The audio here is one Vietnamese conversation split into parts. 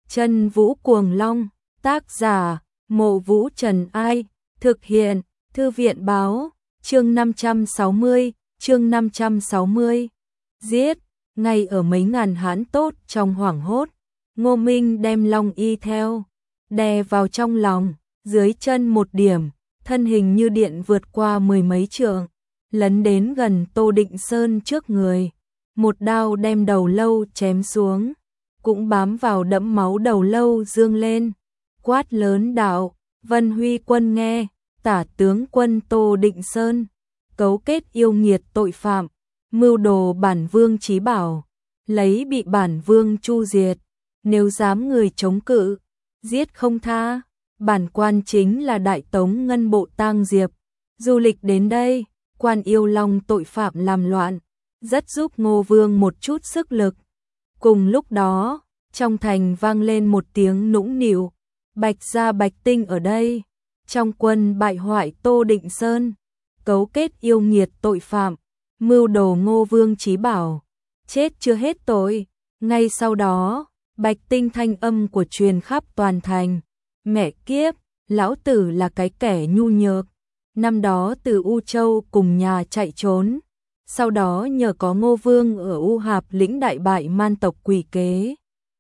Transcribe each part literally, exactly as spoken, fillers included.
Chân Vũ Cuồng Long, tác giả, Mộ Vũ Trần Ai, thực hiện, Thư viện báo, chương năm trăm sáu mươi, chương năm trăm sáu mươi. Giết, ngay ở mấy ngàn hãn tốt trong hoảng hốt, Ngô Minh đem Long Y theo, đè vào trong lòng, dưới chân một điểm, thân hình như điện vượt qua mười mấy trượng, lấn đến gần Tô Định Sơn trước người, một đao đem đầu lâu chém xuống, cũng bám vào đẫm máu đầu lâu dương lên, quát lớn đạo, Vân Huy Quân nghe, tả tướng quân Tô Định Sơn, cấu kết yêu nghiệt tội phạm, mưu đồ bản vương chí bảo, lấy bị bản vương chu diệt, nếu dám người chống cự, giết không tha. Bản quan chính là Đại Tống Ngân Bộ Tang Diệp, du lịch đến đây, quan yêu long tội phạm làm loạn, rất giúp Ngô Vương một chút sức lực. Cùng lúc đó, trong thành vang lên một tiếng nũng nịu, Bạch gia Bạch Tinh ở đây, trong quân bại hoại Tô Định Sơn, cấu kết yêu nghiệt tội phạm, mưu đồ Ngô Vương chí bảo, chết chưa hết tội. Ngay sau đó, Bạch Tinh thanh âm của truyền khắp toàn thành, mẹ kiếp, lão tử là cái kẻ nhu nhược, năm đó từ U Châu cùng nhà chạy trốn, sau đó nhờ có Ngô Vương ở U Hạp lĩnh đại bại man tộc quỷ kế,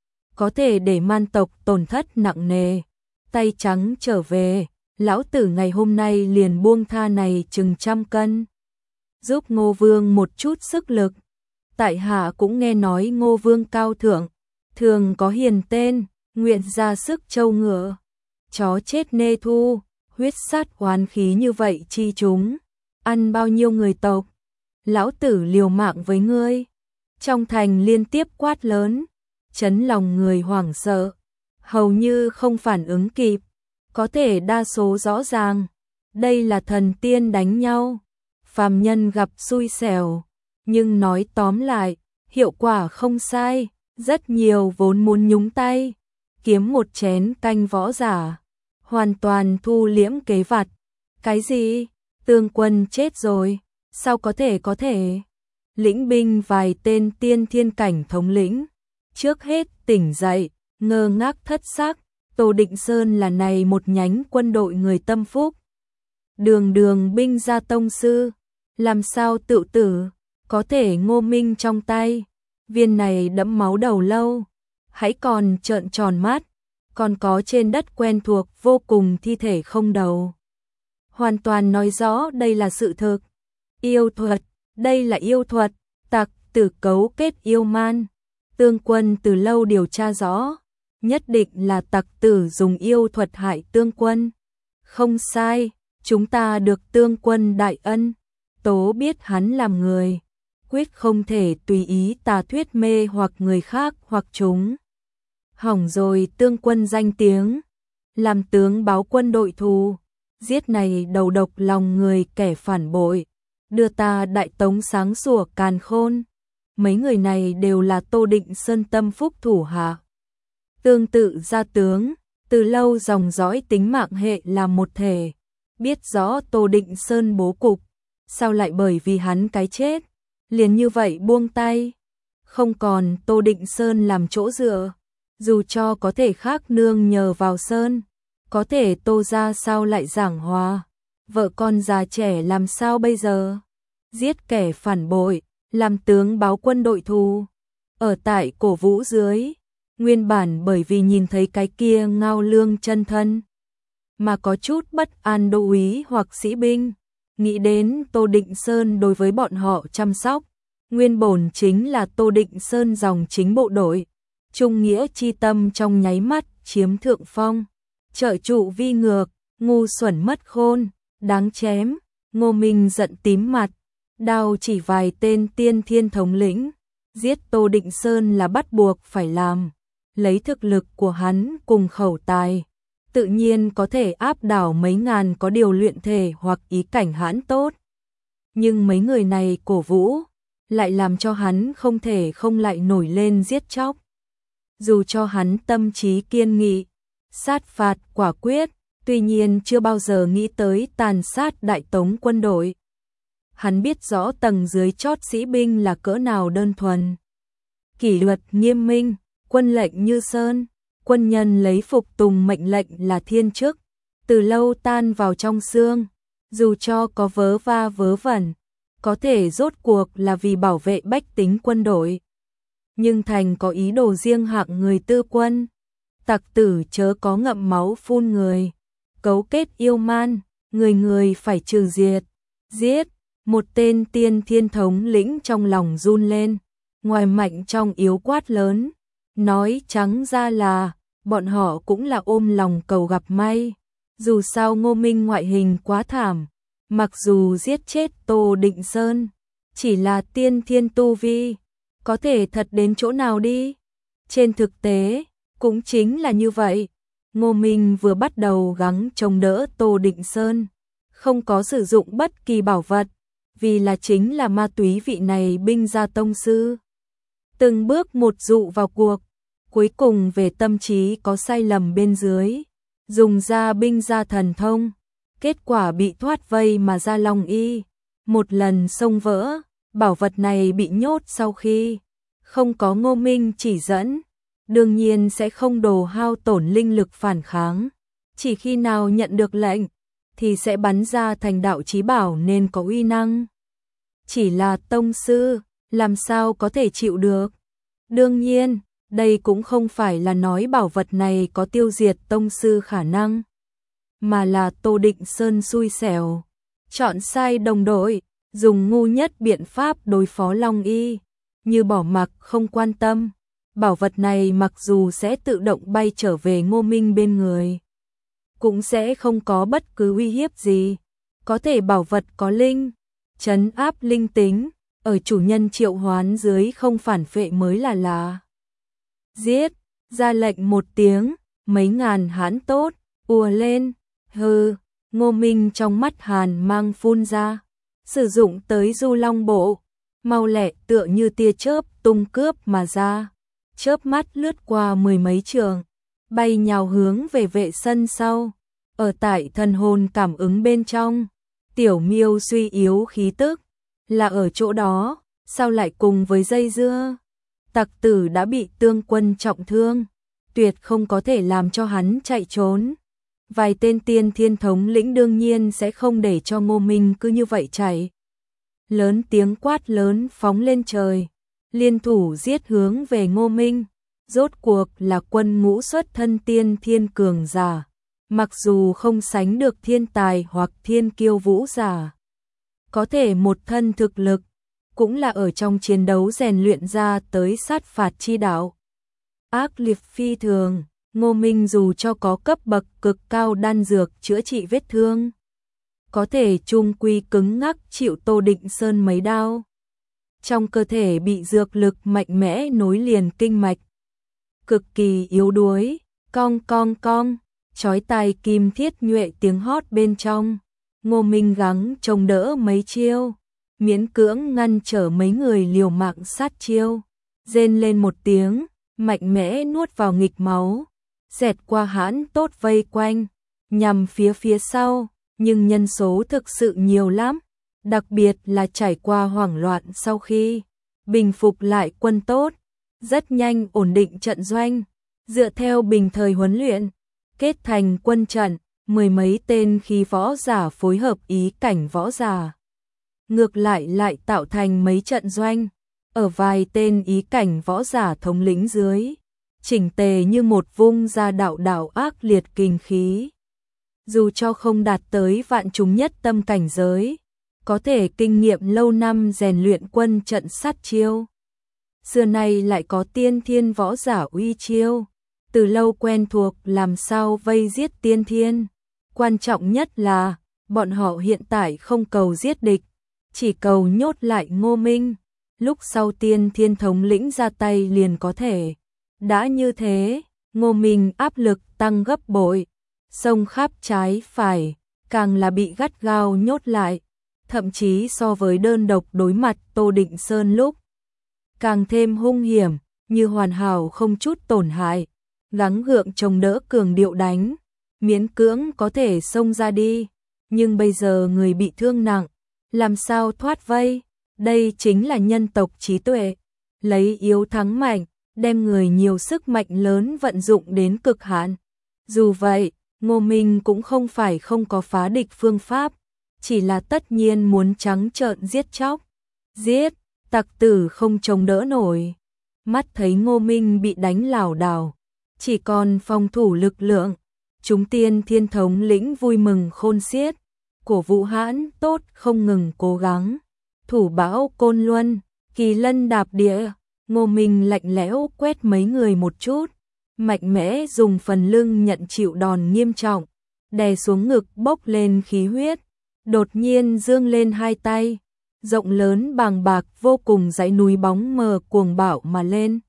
có thể để man tộc tổn thất nặng nề, tay trắng trở về, lão tử ngày hôm nay liền buông tha này chừng trăm cân, giúp Ngô Vương một chút sức lực. Tại hạ cũng nghe nói Ngô Vương cao thượng, thường có hiền tên, nguyện ra sức trâu ngựa, chó chết nê thu, huyết sát oán khí như vậy chi chúng, ăn bao nhiêu người tộc, lão tử liều mạng với ngươi. Trong thành liên tiếp quát lớn, chấn lòng người hoảng sợ, hầu như không phản ứng kịp, có thể đa số rõ ràng, đây là thần tiên đánh nhau, phàm nhân gặp xui xẻo, nhưng nói tóm lại, hiệu quả không sai, rất nhiều vốn muốn nhúng tay, kiếm một chén canh võ giả, hoàn toàn thu liễm kế vặt. Cái gì? Tương quân chết rồi, sao có thể có thể? Lĩnh binh vài tên tiên thiên cảnh thống lĩnh, trước hết tỉnh dậy, ngơ ngác thất sắc, Tô Định Sơn là này một nhánh quân đội người tâm phúc. Đường đường binh gia tông sư, làm sao tự tử, có thể Ngô Minh trong tay, viên này đẫm máu đầu lâu, hãy còn trợn tròn mắt, còn có trên đất quen thuộc vô cùng thi thể không đầu. Hoàn toàn nói rõ đây là sự thực. Yêu thuật, đây là yêu thuật, tặc tử cấu kết yêu man. Tương quân từ lâu điều tra rõ, nhất định là tặc tử dùng yêu thuật hại tương quân. Không sai, chúng ta được tương quân đại ân, tố biết hắn làm người, quyết không thể tùy ý tà thuyết mê hoặc người khác hoặc chúng. Hỏng rồi tương quân danh tiếng, làm tướng báo quân đội thù, giết này đầu độc lòng người kẻ phản bội, đưa ta Đại Tống sáng sủa càn khôn. Mấy người này đều là Tô Định Sơn tâm phúc thủ hạ. Tương tự gia tướng, từ lâu dòng dõi tính mạng hệ là một thể, biết rõ Tô Định Sơn bố cục, sao lại bởi vì hắn cái chết, liền như vậy buông tay, không còn Tô Định Sơn làm chỗ dựa. Dù cho có thể khác nương nhờ vào Sơn, có thể Tô ra sao lại giảng hòa, vợ con già trẻ làm sao bây giờ? Giết kẻ phản bội, làm tướng báo quân đội thù. Ở tại cổ vũ dưới, nguyên bản bởi vì nhìn thấy cái kia ngao lương chân thân, mà có chút bất an đô úy hoặc sĩ binh, nghĩ đến Tô Định Sơn đối với bọn họ chăm sóc, nguyên bổn chính là Tô Định Sơn dòng chính bộ đội. Trung nghĩa chi tâm trong nháy mắt chiếm thượng phong, trợ trụ vi ngược, ngu xuẩn mất khôn, đáng chém. Ngô Minh giận tím mặt, đao chỉ vài tên tiên thiên thống lĩnh, giết Tô Định Sơn là bắt buộc phải làm, lấy thực lực của hắn cùng khẩu tài, tự nhiên có thể áp đảo mấy ngàn có điều luyện thể hoặc ý cảnh hãn tốt. Nhưng mấy người này cổ vũ, lại làm cho hắn không thể không lại nổi lên giết chóc. Dù cho hắn tâm trí kiên nghị, sát phạt quả quyết, tuy nhiên chưa bao giờ nghĩ tới tàn sát Đại Tống quân đội. Hắn biết rõ tầng dưới chót sĩ binh là cỡ nào đơn thuần. Kỷ luật nghiêm minh, quân lệnh như sơn, quân nhân lấy phục tùng mệnh lệnh là thiên chức, từ lâu tan vào trong xương, dù cho có vớ va vớ vẩn, có thể rốt cuộc là vì bảo vệ bách tính quân đội. Nhưng thành có ý đồ riêng hạng người tư quân, tặc tử chớ có ngậm máu phun người, cấu kết yêu man, người người phải trừ diệt, giết. Một tên tiên thiên thống lĩnh trong lòng run lên, ngoài mạnh trong yếu quát lớn, nói trắng ra là, bọn họ cũng là ôm lòng cầu gặp may. Dù sao Ngô Minh ngoại hình quá thảm, mặc dù giết chết Tô Định Sơn, chỉ là tiên thiên tu vi, có thể thật đến chỗ nào đi. Trên thực tế, cũng chính là như vậy, Ngô Minh vừa bắt đầu gắng chống đỡ Tô Định Sơn, không có sử dụng bất kỳ bảo vật, vì là chính là ma túy vị này binh gia tông sư. Từng bước một dụ vào cuộc, cuối cùng về tâm trí có sai lầm bên dưới, dùng ra binh gia thần thông, kết quả bị thoát vây mà ra Long Y, một lần xông vỡ, bảo vật này bị nhốt sau khi không có Ngô Minh chỉ dẫn, đương nhiên sẽ không đồ hao tổn linh lực phản kháng, chỉ khi nào nhận được lệnh thì sẽ bắn ra thành đạo chí bảo nên có uy năng. Chỉ là tông sư, làm sao có thể chịu được? Đương nhiên, đây cũng không phải là nói bảo vật này có tiêu diệt tông sư khả năng, mà là Tô Định Sơn xui xẻo, chọn sai đồng đội, dùng ngu nhất biện pháp đối phó Long Y, như bỏ mặc không quan tâm. Bảo vật này mặc dù sẽ tự động bay trở về Ngô Minh bên người, cũng sẽ không có bất cứ uy hiếp gì. Có thể bảo vật có linh, trấn áp linh tính, ở chủ nhân triệu hoán dưới không phản phệ mới là lạ. Giết, ra lệnh một tiếng, mấy ngàn hãn tốt, ùa lên, hừ, Ngô Minh trong mắt hàn mang phun ra, sử dụng tới Du Long Bộ, mau lẹ tựa như tia chớp tung cướp mà ra, chớp mắt lướt qua mười mấy trường, bay nhào hướng về vệ sân sau, ở tại thần hồn cảm ứng bên trong, tiểu miêu suy yếu khí tức, là ở chỗ đó, sao lại cùng với dây dưa, tặc tử đã bị tương quân trọng thương, tuyệt không có thể làm cho hắn chạy trốn. Vài tên tiên thiên thống lĩnh đương nhiên sẽ không để cho Ngô Minh cứ như vậy chạy. Lớn tiếng quát lớn phóng lên trời, liên thủ giết hướng về Ngô Minh, rốt cuộc là quân ngũ xuất thân tiên thiên cường giả, mặc dù không sánh được thiên tài hoặc thiên kiêu vũ giả, có thể một thân thực lực, cũng là ở trong chiến đấu rèn luyện ra tới sát phạt chi đạo. Ác liệt phi thường, Ngô Minh dù cho có cấp bậc cực cao đan dược chữa trị vết thương, có thể chung quy cứng ngắc chịu Tô Định Sơn mấy đao. Trong cơ thể bị dược lực mạnh mẽ nối liền kinh mạch, cực kỳ yếu đuối, cong cong cong, chói tai kim thiết nhuệ tiếng hót bên trong. Ngô Minh gắng chống đỡ mấy chiêu, miễn cưỡng ngăn trở mấy người liều mạng sát chiêu, rên lên một tiếng, mạnh mẽ nuốt vào nghịch máu, xẹt qua hãn tốt vây quanh, nhằm phía phía sau, nhưng nhân số thực sự nhiều lắm, đặc biệt là trải qua hoảng loạn sau khi bình phục lại quân tốt, rất nhanh ổn định trận doanh, dựa theo bình thời huấn luyện, kết thành quân trận, mười mấy tên khí võ giả phối hợp ý cảnh võ giả. Ngược lại lại tạo thành mấy trận doanh, ở vài tên ý cảnh võ giả thống lĩnh dưới, chỉnh tề như một vung ra đạo đạo ác liệt kinh khí. Dù cho không đạt tới vạn chúng nhất tâm cảnh giới, có thể kinh nghiệm lâu năm rèn luyện quân trận sát chiêu. Xưa nay lại có tiên thiên võ giả uy chiêu, từ lâu quen thuộc làm sao vây giết tiên thiên. Quan trọng nhất là, bọn họ hiện tại không cầu giết địch, chỉ cầu nhốt lại Ngô Minh, lúc sau tiên thiên thống lĩnh ra tay liền có thể. Đã như thế, Ngô Minh áp lực tăng gấp bội, xông khắp trái phải, càng là bị gắt gao nhốt lại, thậm chí so với đơn độc đối mặt Tô Định Sơn lúc, càng thêm hung hiểm, như hoàn hảo không chút tổn hại, gắng gượng chống đỡ cường điệu đánh, miễn cưỡng có thể xông ra đi, nhưng bây giờ người bị thương nặng, làm sao thoát vây, đây chính là nhân tộc trí tuệ, lấy yếu thắng mạnh, đem người nhiều sức mạnh lớn vận dụng đến cực hạn. Dù vậy, Ngô Minh cũng không phải không có phá địch phương pháp, chỉ là tất nhiên muốn trắng trợn giết chóc. Giết, tặc tử không chống đỡ nổi. Mắt thấy Ngô Minh bị đánh lảo đảo, chỉ còn phòng thủ lực lượng. Chúng Tiên Thiên thống lĩnh vui mừng khôn xiết, cổ vũ hãn tốt không ngừng cố gắng. Thủ bão Côn Luân, kỳ lân đạp địa, Ngô Minh lạnh lẽo quét mấy người một chút, mạnh mẽ dùng phần lưng nhận chịu đòn nghiêm trọng, đè xuống ngực bốc lên khí huyết, đột nhiên dương lên hai tay, rộng lớn bàng bạc vô cùng dãy núi bóng mờ cuồng bạo mà lên.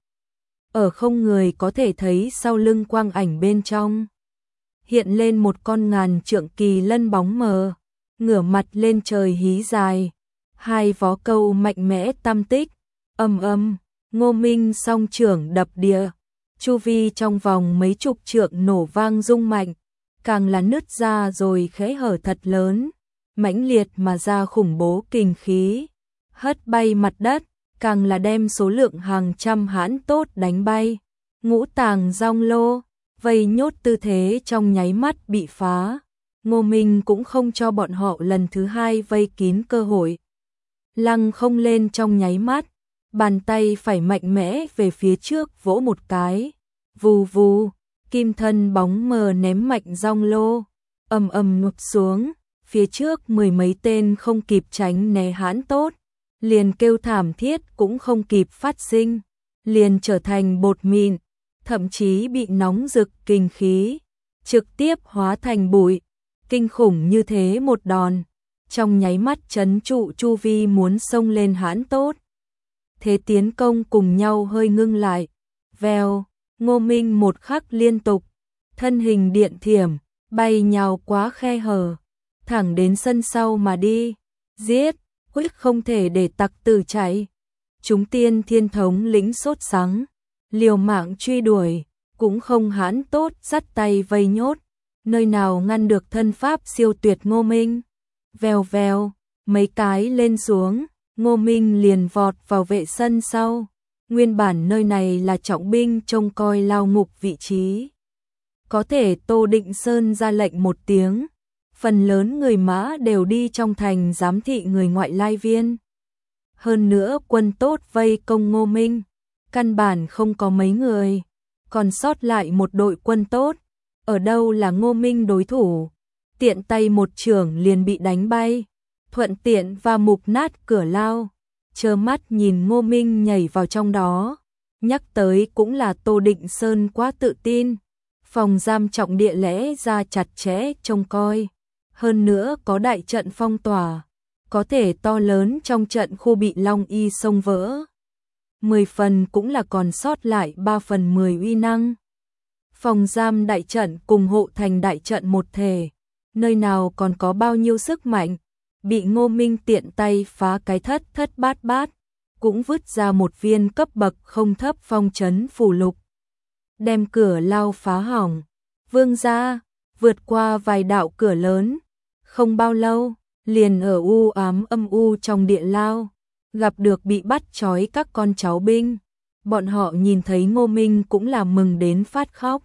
Ở không người có thể thấy sau lưng quang ảnh bên trong, hiện lên một con ngàn trượng kỳ lân bóng mờ, ngửa mặt lên trời hí dài, hai vó câu mạnh mẽ tam tích, ầm ầm, Ngô Minh song trưởng đập địa, chu vi trong vòng mấy chục trượng nổ vang rung mạnh, càng là nứt ra rồi khẽ hở thật lớn, mãnh liệt mà ra khủng bố kình khí, hất bay mặt đất, càng là đem số lượng hàng trăm hãn tốt đánh bay. Ngũ tàng rong lô, vây nhốt tư thế trong nháy mắt bị phá. Ngô Minh cũng không cho bọn họ lần thứ hai vây kín cơ hội. Lăng không lên trong nháy mắt, bàn tay phải mạnh mẽ về phía trước vỗ một cái. Vù vù, kim thân bóng mờ ném mạnh rong lô, ầm ầm ngụp xuống, phía trước mười mấy tên không kịp tránh né hãn tốt, liền kêu thảm thiết cũng không kịp phát sinh, liền trở thành bột mịn, thậm chí bị nóng rực kinh khí, trực tiếp hóa thành bụi. Kinh khủng như thế một đòn, trong nháy mắt trấn trụ chu vi muốn xông lên hãn tốt. Thế tiến công cùng nhau hơi ngưng lại, vèo, Ngô Minh một khắc liên tục, thân hình điện thiểm, bay nhào quá khe hở, thẳng đến sân sau mà đi, giết, quyết không thể để tặc tử chạy. Chúng Tiên Thiên thống lĩnh sốt sắng, liều mạng truy đuổi, cũng không hãn tốt dắt tay vây nhốt, nơi nào ngăn được thân pháp siêu tuyệt Ngô Minh. Vèo vèo, mấy cái lên xuống, Ngô Minh liền vọt vào vệ sân sau. Nguyên bản nơi này là trọng binh trông coi lao ngục vị trí. Có thể Tô Định Sơn ra lệnh một tiếng, phần lớn người Mã đều đi trong thành giám thị người ngoại lai viên. Hơn nữa quân tốt vây công Ngô Minh, căn bản không có mấy người, còn sót lại một đội quân tốt. Ở đâu là Ngô Minh đối thủ, tiện tay một chưởng liền bị đánh bay, thuận tiện và mục nát cửa lao, trơ mắt nhìn Ngô Minh nhảy vào trong đó. Nhắc tới cũng là Tô Định Sơn quá tự tin, phòng giam trọng địa lẽ ra chặt chẽ trông coi, hơn nữa có đại trận phong tỏa, có thể to lớn trong trận khu bị Long Y xông vỡ. Mười phần cũng là còn sót lại ba phần mười uy năng. Phòng giam đại trận cùng hộ thành đại trận một thể, nơi nào còn có bao nhiêu sức mạnh, bị Ngô Minh tiện tay phá cái thất thất bát bát, cũng vứt ra một viên cấp bậc không thấp phong trấn phù lục, đem cửa lao phá hỏng. Vương gia vượt qua vài đạo cửa lớn, không bao lâu, liền ở u ám âm u trong địa lao, gặp được bị bắt trói các con cháu binh. Bọn họ nhìn thấy Ngô Minh cũng là mừng đến phát khóc.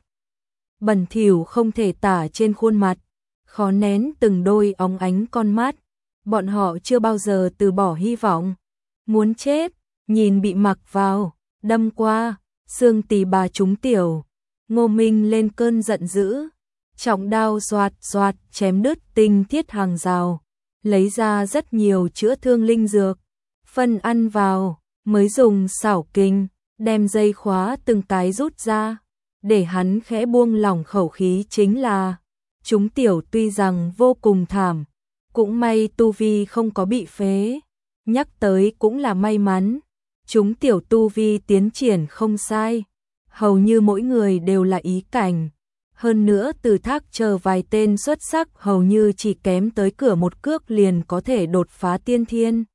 Bẩn thỉu không thể tả trên khuôn mặt, khó nén từng đôi óng ánh con mắt. Bọn họ chưa bao giờ từ bỏ hy vọng. Muốn chết, nhìn bị mặc vào, đâm qua, xương tỳ bà trúng tiểu. Ngô Minh lên cơn giận dữ, trọng đao xoạt xoạt chém đứt tinh thiết hàng rào, lấy ra rất nhiều chữa thương linh dược, phân ăn vào, mới dùng xảo kình, đem dây khóa từng cái rút ra, để hắn khẽ buông lỏng khẩu khí. Chính là, chúng tiểu tuy rằng vô cùng thảm, cũng may tu vi không có bị phế, nhắc tới cũng là may mắn, chúng tiểu tu vi tiến triển không sai, hầu như mỗi người đều là ý cảnh. Hơn nữa Từ Thác chờ vài tên xuất sắc hầu như chỉ kém tới cửa một cước liền có thể đột phá tiên thiên.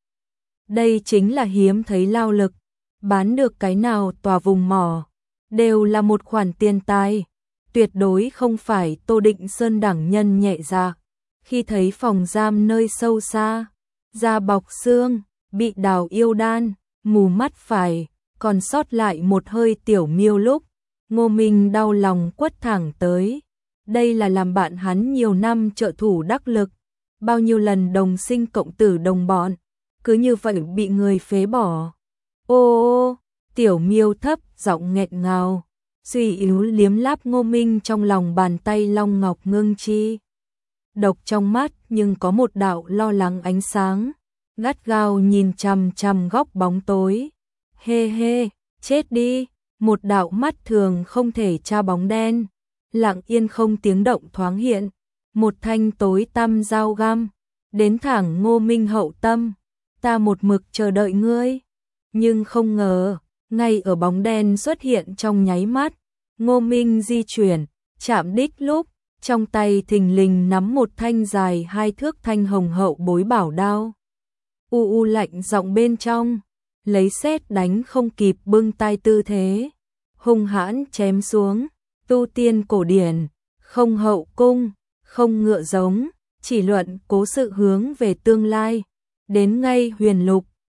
Đây chính là hiếm thấy lao lực, bán được cái nào tòa vùng mỏ, đều là một khoản tiền tài, tuyệt đối không phải Tô Định Sơn đẳng nhân nhẹ dạ. Khi thấy phòng giam nơi sâu xa, da bọc xương, bị đào yêu đan, mù mắt phải, còn sót lại một hơi tiểu miêu lúc, Ngô Minh đau lòng quất thẳng tới. Đây là làm bạn hắn nhiều năm trợ thủ đắc lực, bao nhiêu lần đồng sinh cộng tử đồng bọn, cứ như vậy bị người phế bỏ. Ô ô, tiểu miêu thấp giọng nghẹn ngào, suy yếu liếm láp Ngô Minh trong lòng bàn tay long ngọc ngưng chi. Độc trong mắt nhưng có một đạo lo lắng ánh sáng, gắt gao nhìn chằm chằm góc bóng tối. Hê hê, chết đi, một đạo mắt thường không thể tra bóng đen, lặng yên không tiếng động thoáng hiện, một thanh tối tăm dao găm, đến thẳng Ngô Minh hậu tâm. Ta một mực chờ đợi ngươi, nhưng không ngờ, ngay ở bóng đen xuất hiện trong nháy mắt, Ngô Minh di chuyển, chạm đích lúc, trong tay thình lình nắm một thanh dài hai thước thanh hồng hậu bối bảo đao. U u lạnh giọng bên trong, lấy sét đánh không kịp bưng tay tư thế, hung hãn chém xuống, tu tiên cổ điển, không hậu cung, không ngựa giống, chỉ luận cố sự hướng về tương lai, đến ngay huyền lục,